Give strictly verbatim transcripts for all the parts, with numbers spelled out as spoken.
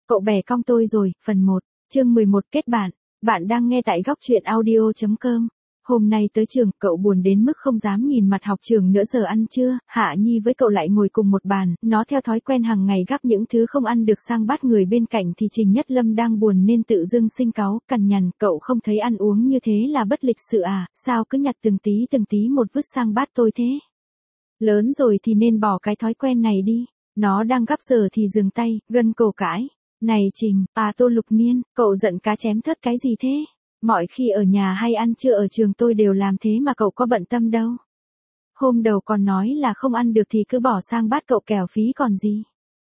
Cậu bè cong tôi rồi, phần một, chương mười một kết bạn. Bạn đang nghe tại góc truyện audio chấm com. Hôm nay tới trường, cậu buồn đến mức không dám nhìn mặt học trường nữa. Giờ ăn trưa, Hạ Nhi với cậu lại ngồi cùng một bàn, nó theo thói quen hàng ngày gắp những thứ không ăn được sang bát người bên cạnh thì Trình Nhất Lâm đang buồn nên tự dưng sinh cáu, cằn nhằn, cậu không thấy ăn uống như thế là bất lịch sự à, sao cứ nhặt từng tí từng tí một vứt sang bát tôi thế? Lớn rồi thì nên bỏ cái thói quen này đi. Nó đang gắp giờ thì dừng tay, gân cổ cãi. Này Trình, à Tô Lục Niên, cậu giận cá chém thớt cái gì thế? Mọi khi ở nhà hay ăn trưa ở trường tôi đều làm thế mà cậu có bận tâm đâu. Hôm đầu còn nói là không ăn được thì cứ bỏ sang bát cậu kẻo phí còn gì.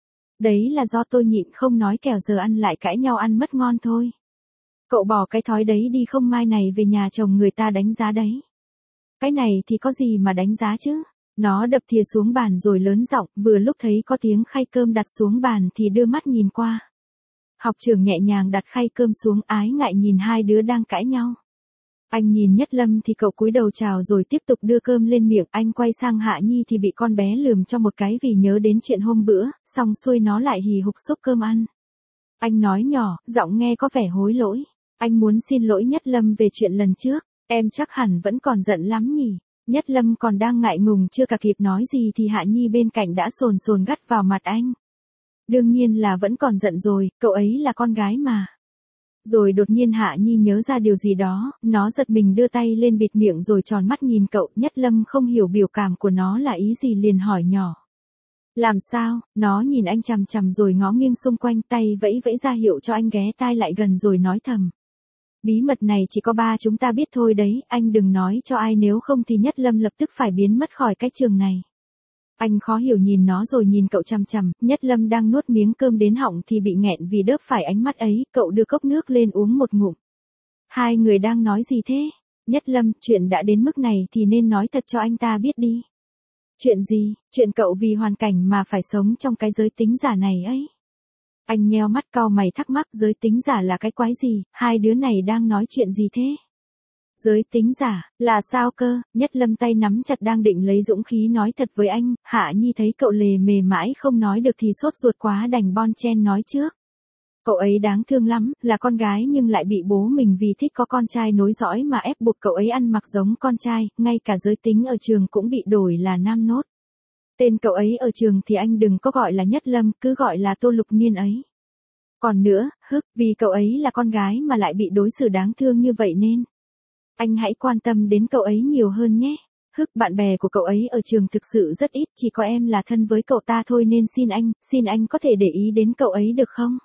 Đấy là do tôi nhịn không nói kẻo giờ ăn lại cãi nhau ăn mất ngon thôi. Cậu bỏ cái thói đấy đi không mai này về nhà chồng người ta đánh giá đấy. Cái này thì có gì mà đánh giá chứ? Nó đập thìa xuống bàn rồi lớn giọng, vừa lúc thấy có tiếng khay cơm đặt xuống bàn thì đưa mắt nhìn qua. Học trưởng nhẹ nhàng đặt khay cơm xuống, ái ngại nhìn hai đứa đang cãi nhau. Anh nhìn Nhất Lâm thì cậu cúi đầu chào rồi tiếp tục đưa cơm lên miệng. Anh quay sang Hạ Nhi thì bị con bé lườm cho một cái vì nhớ đến chuyện hôm bữa, xong xuôi nó lại hì hục xúc cơm ăn. Anh nói nhỏ, giọng nghe có vẻ hối lỗi. Anh muốn xin lỗi Nhất Lâm về chuyện lần trước, em chắc hẳn vẫn còn giận lắm nhỉ. Nhất Lâm còn đang ngại ngùng chưa cả kịp nói gì thì Hạ Nhi bên cạnh đã sồn sồn gắt vào mặt anh. Đương nhiên là vẫn còn giận rồi, cậu ấy là con gái mà. Rồi đột nhiên Hạ Nhi nhớ ra điều gì đó, nó giật mình đưa tay lên bịt miệng rồi tròn mắt nhìn cậu. Nhất Lâm không hiểu biểu cảm của nó là ý gì liền hỏi nhỏ. Làm sao? Nó nhìn anh chằm chằm rồi ngó nghiêng xung quanh, tay vẫy vẫy ra hiệu cho anh ghé tai lại gần rồi nói thầm. Bí mật này chỉ có ba chúng ta biết thôi đấy, anh đừng nói cho ai nếu không thì Nhất Lâm lập tức phải biến mất khỏi cái trường này. Anh khó hiểu nhìn nó rồi nhìn cậu chằm chằm. Nhất Lâm đang nuốt miếng cơm đến họng thì bị nghẹn vì đớp phải ánh mắt ấy, cậu đưa cốc nước lên uống một ngụm. Hai người đang nói gì thế? Nhất Lâm, chuyện đã đến mức này thì nên nói thật cho anh ta biết đi. Chuyện gì? Chuyện cậu vì hoàn cảnh mà phải sống trong cái giới tính giả này ấy. Anh nheo mắt cau mày thắc mắc, giới tính giả là cái quái gì, hai đứa này đang nói chuyện gì thế? Giới tính giả, là sao cơ? Nhất Lâm tay nắm chặt đang định lấy dũng khí nói thật với anh. Hạ Nhi thấy cậu lề mề mãi không nói được thì sốt ruột quá đành bon chen nói trước. Cậu ấy đáng thương lắm, là con gái nhưng lại bị bố mình vì thích có con trai nối dõi mà ép buộc cậu ấy ăn mặc giống con trai, ngay cả giới tính ở trường cũng bị đổi là nam nốt. Tên cậu ấy ở trường thì anh đừng có gọi là Nhất Lâm, cứ gọi là Tô Lục Niên ấy. Còn nữa, hức, vì cậu ấy là con gái mà lại bị đối xử đáng thương như vậy nên anh hãy quan tâm đến cậu ấy nhiều hơn nhé. Hức, bạn bè của cậu ấy ở trường thực sự rất ít, chỉ có em là thân với cậu ta thôi nên xin anh, xin anh có thể để ý đến cậu ấy được không?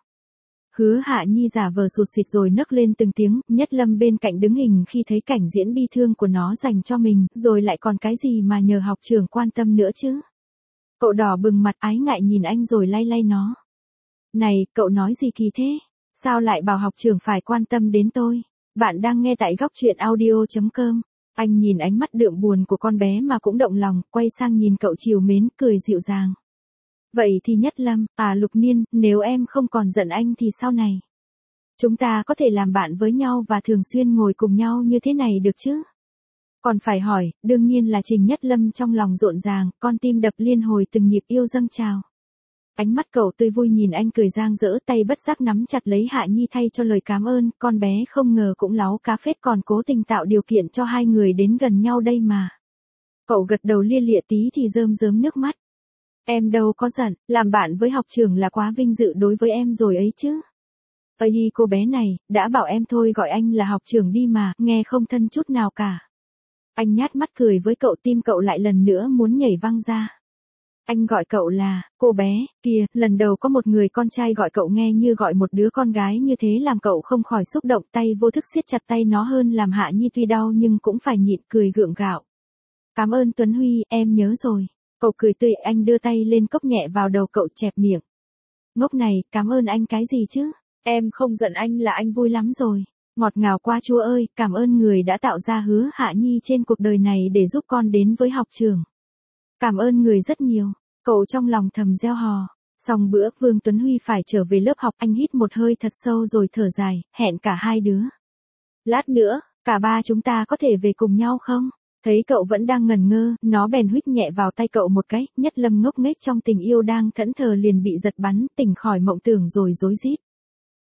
Hứa Hạ Nhi giả vờ sụt sịt rồi nấc lên từng tiếng. Nhất Lâm bên cạnh đứng hình khi thấy cảnh diễn bi thương của nó dành cho mình, rồi lại còn cái gì mà nhờ học trưởng quan tâm nữa chứ? Cậu đỏ bừng mặt ái ngại nhìn anh rồi lay lay nó. Này, cậu nói gì kỳ thế? Sao lại bảo học trưởng phải quan tâm đến tôi? Bạn đang nghe tại góc truyện audio chấm com. Anh nhìn ánh mắt đượm buồn của con bé mà cũng động lòng, quay sang nhìn cậu trìu mến, cười dịu dàng. Vậy thì Nhất Lâm, à Lục Niên, nếu em không còn giận anh thì sau này chúng ta có thể làm bạn với nhau và thường xuyên ngồi cùng nhau như thế này được chứ? Còn phải hỏi, đương nhiên là Trình Nhất Lâm trong lòng rộn ràng, con tim đập liên hồi từng nhịp yêu dâng trào. Ánh mắt cậu tươi vui nhìn anh cười giang dỡ, tay bất giác nắm chặt lấy Hạ Nhi thay cho lời cảm ơn, con bé không ngờ cũng láo cá phết còn cố tình tạo điều kiện cho hai người đến gần nhau đây mà. Cậu gật đầu lia lịa tí thì rơm rớm nước mắt. Em đâu có giận, làm bạn với học trưởng là quá vinh dự đối với em rồi ấy chứ. Ây cô bé này, đã bảo em thôi gọi anh là học trưởng đi mà, nghe không thân chút nào cả. Anh nhát mắt cười với cậu, tim cậu lại lần nữa muốn nhảy văng ra. Anh gọi cậu là, cô bé, kìa, lần đầu có một người con trai gọi cậu nghe như gọi một đứa con gái như thế làm cậu không khỏi xúc động, tay vô thức siết chặt tay nó hơn làm Hạ Nhi tuy đau nhưng cũng phải nhịn cười gượng gạo. Cảm ơn Tuấn Huy, em nhớ rồi. Cậu cười tươi, anh đưa tay lên cốc nhẹ vào đầu cậu chẹp miệng. Ngốc này, cảm ơn anh cái gì chứ? Em không giận anh là anh vui lắm rồi. Ngọt ngào qua Chúa ơi, cảm ơn người đã tạo ra Hứa Hạ Nhi trên cuộc đời này để giúp con đến với học trường. Cảm ơn người rất nhiều. Cậu trong lòng thầm reo hò. Xong bữa Vương Tuấn Huy phải trở về lớp học, anh hít một hơi thật sâu rồi thở dài, hẹn cả hai đứa. Lát nữa, cả ba chúng ta có thể về cùng nhau không? Thấy cậu vẫn đang ngần ngơ, nó bèn huých nhẹ vào tay cậu một cái. Nhất Lâm ngốc nghếch trong tình yêu đang thẫn thờ liền bị giật bắn, tỉnh khỏi mộng tưởng rồi rối rít.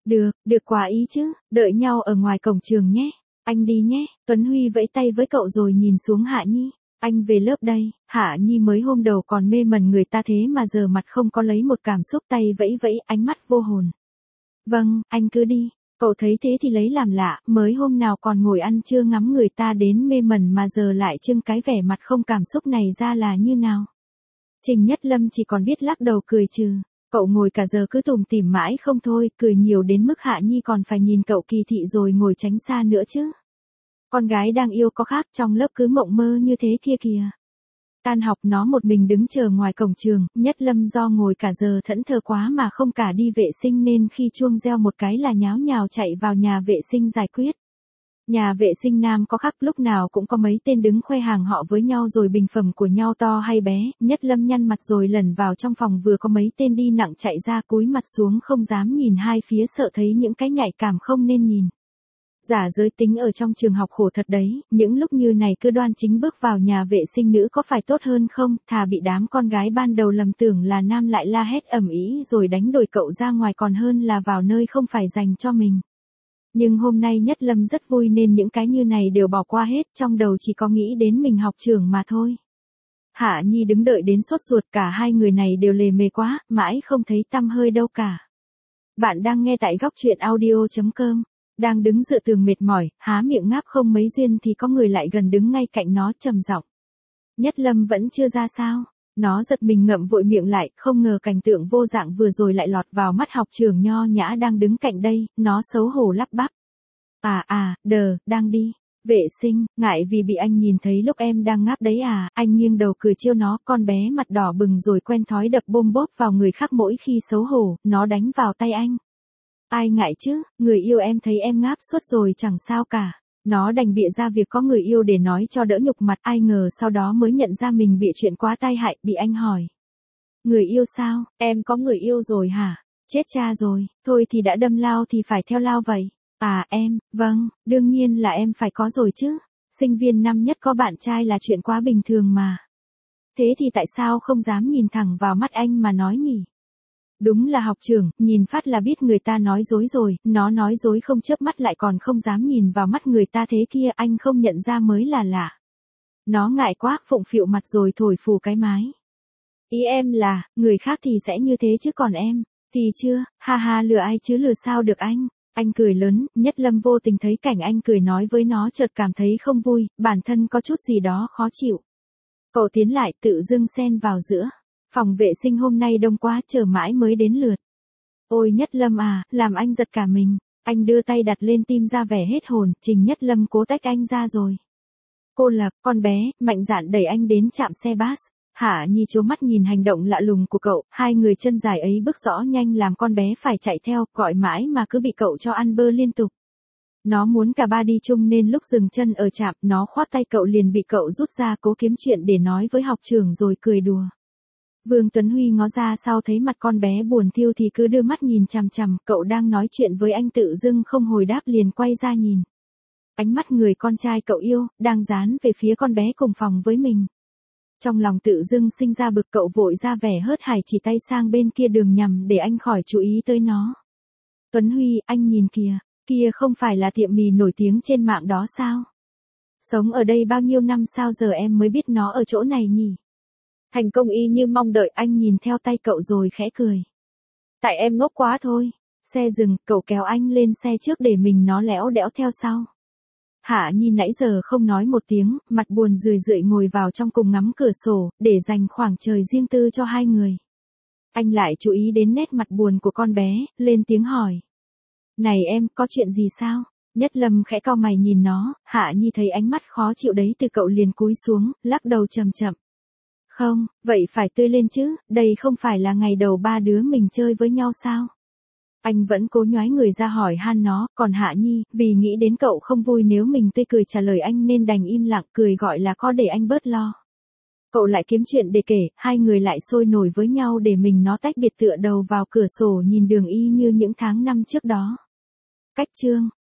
Được, được quá ý chứ, đợi nhau ở ngoài cổng trường nhé. Anh đi nhé, Tuấn Huy vẫy tay với cậu rồi nhìn xuống Hạ Nhi. Anh về lớp đây. Hạ Nhi mới hôm đầu còn mê mẩn người ta thế mà giờ mặt không có lấy một cảm xúc, tay vẫy vẫy, ánh mắt vô hồn. Vâng, anh cứ đi. Cậu thấy thế thì lấy làm lạ, mới hôm nào còn ngồi ăn trưa ngắm người ta đến mê mẩn mà giờ lại trưng cái vẻ mặt không cảm xúc này ra là như nào. Trình Nhất Lâm chỉ còn biết lắc đầu cười trừ. Cậu ngồi cả giờ cứ tủm tỉm mãi không thôi, cười nhiều đến mức Hạ Nhi còn phải nhìn cậu kỳ thị rồi ngồi tránh xa nữa chứ. Con gái đang yêu có khác, trong lớp cứ mộng mơ như thế kia kìa. Tan học nó một mình đứng chờ ngoài cổng trường, Nhất Lâm do ngồi cả giờ thẫn thờ quá mà không cả đi vệ sinh nên khi chuông reo một cái là nháo nhào chạy vào nhà vệ sinh giải quyết. Nhà vệ sinh nam có khác, lúc nào cũng có mấy tên đứng khoe hàng họ với nhau rồi bình phẩm của nhau to hay bé. Nhất Lâm nhăn mặt rồi lẩn vào trong phòng, vừa có mấy tên đi nặng chạy ra cúi mặt xuống không dám nhìn hai phía, sợ thấy những cái nhạy cảm không nên nhìn. Giả giới tính ở trong trường học khổ thật đấy, những lúc như này cứ đoan chính bước vào nhà vệ sinh nữ có phải tốt hơn không, thà bị đám con gái ban đầu lầm tưởng là nam lại la hét ầm ĩ rồi đánh đuổi cậu ra ngoài còn hơn là vào nơi không phải dành cho mình. Nhưng hôm nay Nhất Lâm rất vui nên những cái như này đều bỏ qua hết, trong đầu chỉ có nghĩ đến mình học trưởng mà thôi. Hạ Nhi đứng đợi đến sốt ruột, cả hai người này đều lề mề quá, mãi không thấy tăm hơi đâu cả. Bạn đang nghe tại góc truyện audio chấm com. Đang đứng dựa tường mệt mỏi, há miệng ngáp không mấy duyên thì có người lại gần đứng ngay cạnh nó trầm giọng. Nhất Lâm vẫn chưa ra sao? Nó giật mình ngậm vội miệng lại, không ngờ cảnh tượng vô dạng vừa rồi lại lọt vào mắt học trưởng nho nhã đang đứng cạnh đây, nó xấu hổ lắp bắp. À à, đờ, đang đi. Vệ sinh, ngại vì bị anh nhìn thấy lúc em đang ngáp đấy à, anh nghiêng đầu cười trêu nó, con bé mặt đỏ bừng rồi quen thói đập bôm bốp vào người khác mỗi khi xấu hổ, nó đánh vào tay anh. Ai ngại chứ, người yêu em thấy em ngáp suốt rồi chẳng sao cả. Nó đành bịa ra việc có người yêu để nói cho đỡ nhục mặt, ai ngờ sau đó mới nhận ra mình bịa chuyện quá tai hại, bị anh hỏi. Người yêu sao, em có người yêu rồi hả? Chết cha rồi, thôi thì đã đâm lao thì phải theo lao vậy. À em, vâng, đương nhiên là em phải có rồi chứ. Sinh viên năm nhất có bạn trai là chuyện quá bình thường mà. Thế thì tại sao không dám nhìn thẳng vào mắt anh mà nói nhỉ? Đúng là học trưởng, nhìn phát là biết người ta nói dối rồi, nó nói dối không chớp mắt lại còn không dám nhìn vào mắt người ta thế kia, anh không nhận ra mới là lạ. Nó ngại quá, phụng phịu mặt rồi thổi phù cái mái. Ý em là, người khác thì sẽ như thế chứ còn em, thì chưa, ha ha, lừa ai chứ lừa sao được anh. Anh cười lớn, Nhất Lâm vô tình thấy cảnh anh cười nói với nó chợt cảm thấy không vui, bản thân có chút gì đó khó chịu. Cậu tiến lại tự dưng xen vào giữa. Phòng vệ sinh hôm nay đông quá, chờ mãi mới đến lượt. Ôi Nhất Lâm à, làm anh giật cả mình. Anh đưa tay đặt lên tim ra vẻ hết hồn, Trình Nhất Lâm cố tách anh ra rồi. Cô Lập, con bé, mạnh dạn đẩy anh đến trạm xe bus. Hạ Nhi trố mắt nhìn hành động lạ lùng của cậu, hai người chân dài ấy bước rõ nhanh làm con bé phải chạy theo, gọi mãi mà cứ bị cậu cho ăn bơ liên tục. Nó muốn cả ba đi chung nên lúc dừng chân ở trạm, nó khoác tay cậu liền bị cậu rút ra cố kiếm chuyện để nói với học trưởng rồi cười đùa. Vương Tuấn Huy ngó ra sau thấy mặt con bé buồn thiu thì cứ đưa mắt nhìn chằm chằm, cậu đang nói chuyện với anh tự dưng không hồi đáp liền quay ra nhìn. Ánh mắt người con trai cậu yêu, đang dán về phía con bé cùng phòng với mình. Trong lòng tự dưng sinh ra bực, cậu vội ra vẻ hớt hải chỉ tay sang bên kia đường nhằm để anh khỏi chú ý tới nó. Tuấn Huy, anh nhìn kìa, kia không phải là tiệm mì nổi tiếng trên mạng đó sao? Sống ở đây bao nhiêu năm sao giờ em mới biết nó ở chỗ này nhỉ? Thành công y như mong đợi, anh nhìn theo tay cậu rồi khẽ cười. Tại em ngốc quá thôi. Xe dừng, cậu kéo anh lên xe trước để mình nó lẽo đẽo theo sau. Hạ Nhi nãy giờ không nói một tiếng, mặt buồn rười rượi ngồi vào trong cùng ngắm cửa sổ, để dành khoảng trời riêng tư cho hai người. Anh lại chú ý đến nét mặt buồn của con bé, lên tiếng hỏi. Này em, có chuyện gì sao? Nhất Lâm khẽ cau mày nhìn nó, Hạ Nhi thấy ánh mắt khó chịu đấy từ cậu liền cúi xuống, lắc đầu chậm chậm. Không, vậy phải tươi lên chứ, đây không phải là ngày đầu ba đứa mình chơi với nhau sao? Anh vẫn cố nhoái người ra hỏi han nó, còn Hạ Nhi, vì nghĩ đến cậu không vui nếu mình tươi cười trả lời anh nên đành im lặng cười gọi là có để anh bớt lo. Cậu lại kiếm chuyện để kể, hai người lại sôi nổi với nhau để mình nó tách biệt tựa đầu vào cửa sổ nhìn đường y như những tháng năm trước đó. Cách chương.